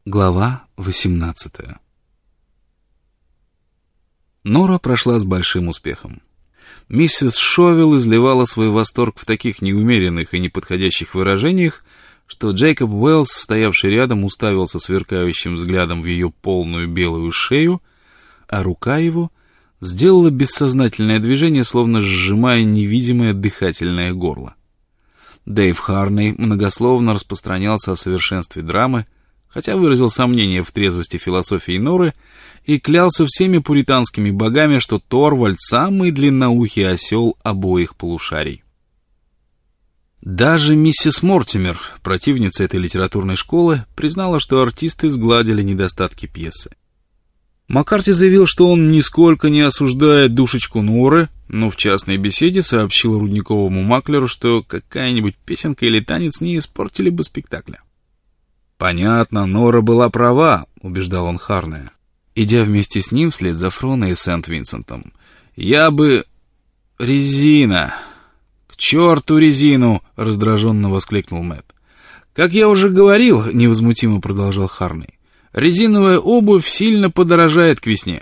Глава 18. Нора прошла с большим успехом. Миссис Шовел изливала свой восторг в таких неумеренных и неподходящих выражениях, что Джейкоб Уэллс, стоявший рядом, уставился сверкающим взглядом в ее полную белую шею, а рука его сделала бессознательное движение, словно сжимая невидимое дыхательное горло. Дэйв Харней многословно распространялся о совершенстве драмы, хотя выразил сомнение в трезвости философии Норы и клялся всеми пуританскими богами, что Торвальд — самый длинноухий осел обоих полушарий. Даже миссис Мортимер, противница этой литературной школы, признала, что артисты сгладили недостатки пьесы. Маккарти заявил, что он нисколько не осуждает душечку Норы, но в частной беседе сообщил рудниковому маклеру, что какая-нибудь песенка или танец не испортили бы спектакля. «Понятно, Нора была права», — убеждал он Харнея, идя вместе с ним вслед за Фроно и Сент-Винсентом. «Я бы... резина! К черту резину!» — раздраженно воскликнул Мэтт. «Как я уже говорил», — невозмутимо продолжал Харней, «резиновая обувь сильно подорожает к весне.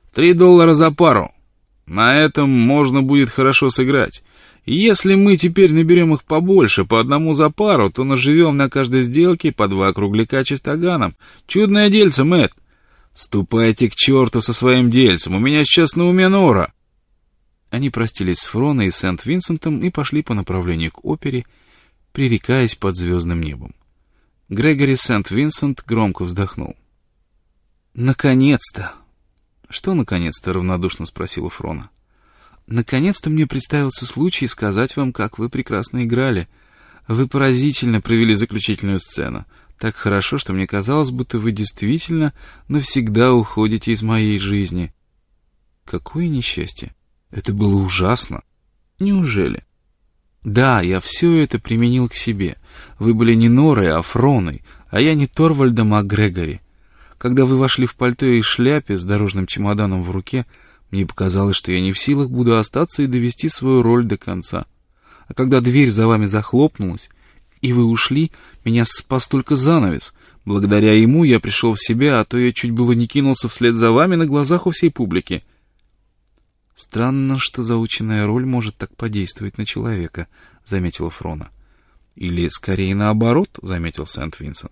$3 за пару. На этом можно будет хорошо сыграть. Если мы теперь наберем их побольше, по одному за пару, то наживем на каждой сделке по 2 кругляка чистоганом. Чудное дельце, Мэтт. Ступайте к черту со своим дельцем, у меня сейчас на уме Нора». Они простились с Фроно и Сент-Винсентом и пошли по направлению к опере, пререкаясь под звездным небом. Грегори Сент-Винсент громко вздохнул. «Наконец-то!» «Что наконец-то?» — равнодушно спросила Фроно. «Наконец-то мне представился случай сказать вам, как вы прекрасно играли. Вы поразительно провели заключительную сцену. Так хорошо, что мне казалось, будто вы действительно навсегда уходите из моей жизни». «Какое несчастье! Это было ужасно! Неужели?» «Да, я все это применил к себе. Вы были не Норой, а Фроной, а я не Торвальдом, а Грегори. Когда вы вошли в пальто и шляпе с дорожным чемоданом в руке, мне показалось, что я не в силах буду остаться и довести свою роль до конца. А когда дверь за вами захлопнулась, и вы ушли, меня спас только занавес. Благодаря ему я пришел в себя, а то я чуть было не кинулся вслед за вами на глазах у всей публики». «Странно, что заученная роль может так подействовать на человека», — заметила Фроно. «Или, скорее, наоборот», — заметил Сент-Винсент.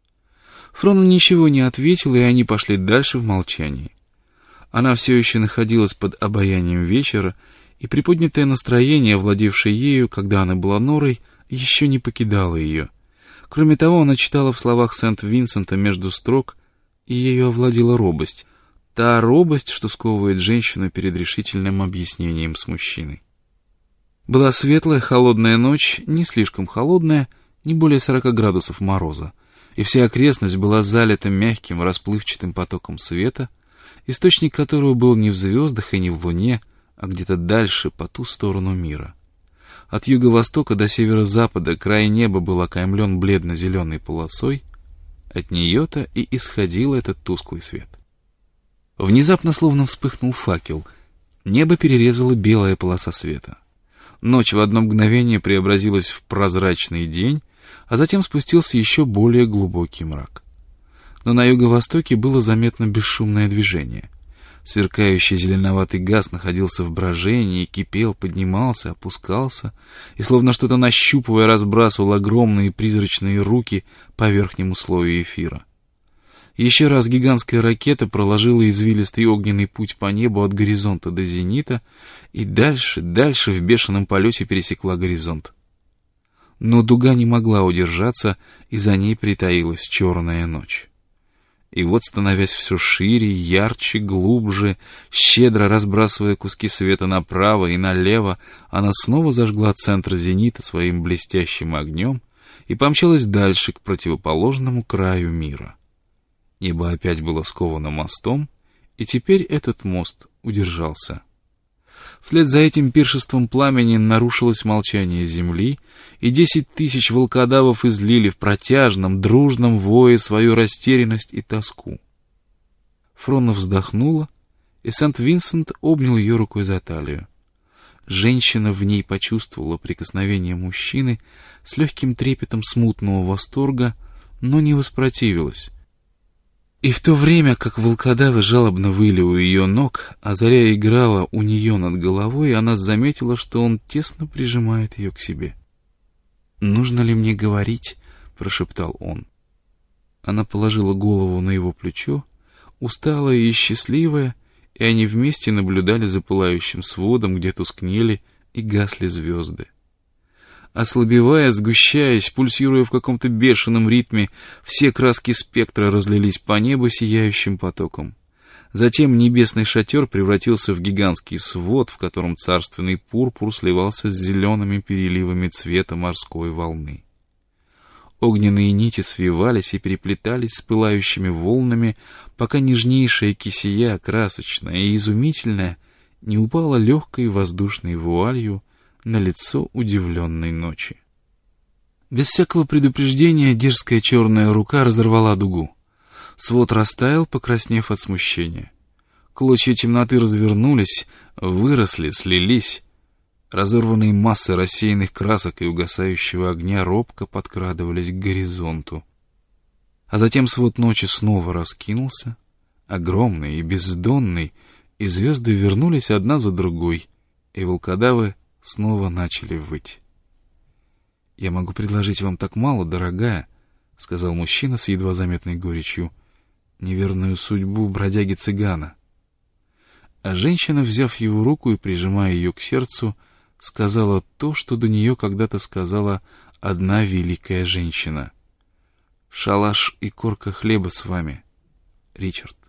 Фроно ничего не ответила, и они пошли дальше в молчании. Она все еще находилась под обаянием вечера, и приподнятое настроение, овладевшее ею, когда она была Норой, еще не покидало ее. Кроме того, она читала в словах Сент-Винсента между строк, и ею овладела робость. Та робость, что сковывает женщину перед решительным объяснением с мужчиной. Была светлая, холодная ночь, не слишком холодная, не более 40 градусов мороза, и вся окрестность была залита мягким, расплывчатым потоком света, источник которого был не в звездах и не в луне, а где-то дальше, по ту сторону мира. От юго-востока до северо-запада край неба был окаймлен бледно-зеленой полосой, от нее-то и исходил этот тусклый свет. Внезапно словно вспыхнул факел, небо перерезала белая полоса света. Ночь в одно мгновение преобразилась в прозрачный день, а затем спустился еще более глубокий мрак. Но на юго-востоке было заметно бесшумное движение. Сверкающий зеленоватый газ находился в брожении, кипел, поднимался, опускался, и, словно что-то нащупывая, разбрасывал огромные призрачные руки по верхнему слою эфира. Еще раз гигантская ракета проложила извилистый огненный путь по небу от горизонта до зенита и дальше в бешеном полете пересекла горизонт. Но дуга не могла удержаться, и за ней притаилась черная ночь. И вот, становясь все шире, ярче, глубже, щедро разбрасывая куски света направо и налево, она снова зажгла центр зенита своим блестящим огнем и помчалась дальше, к противоположному краю мира. Небо опять было сковано мостом, и теперь этот мост удержался. Вслед за этим пиршеством пламени нарушилось молчание земли, и 10 000 волкодавов излили в протяжном, дружном вое свою растерянность и тоску. Фроно вздохнула, и Сент-Винсент обнял ее рукой за талию. Женщина в ней почувствовала прикосновение мужчины с легким трепетом смутного восторга, но не воспротивилась. И в то время, как волкодавы жалобно выли у ее ног, а заря играла у нее над головой, она заметила, что он тесно прижимает ее к себе. «Нужно ли мне говорить?» — прошептал он. Она положила голову на его плечо, усталая и счастливая, и они вместе наблюдали за пылающим сводом, где тускнели и гасли звезды. Ослабевая, сгущаясь, пульсируя в каком-то бешеном ритме, все краски спектра разлились по небу сияющим потоком. Затем небесный шатер превратился в гигантский свод, в котором царственный пурпур сливался с зелеными переливами цвета морской волны. Огненные нити свивались и переплетались с пылающими волнами, пока нежнейшая кисия, красочная и изумительная, не упала легкой воздушной вуалью на лицо удивленной ночи. Без всякого предупреждения дерзкая черная рука разорвала дугу. Свод растаял, покраснев от смущения. Клочья темноты развернулись, выросли, слились. Разорванные массы рассеянных красок и угасающего огня робко подкрадывались к горизонту. А затем свод ночи снова раскинулся, огромный и бездонный, и звезды вернулись одна за другой, и волкодавы снова начали выть. «Я могу предложить вам так мало, дорогая», — сказал мужчина с едва заметной горечью, — «неверную судьбу бродяги-цыгана». А женщина, взяв его руку и прижимая ее к сердцу, сказала то, что до нее когда-то сказала одна великая женщина. «Шалаш и корка хлеба с вами, Ричард».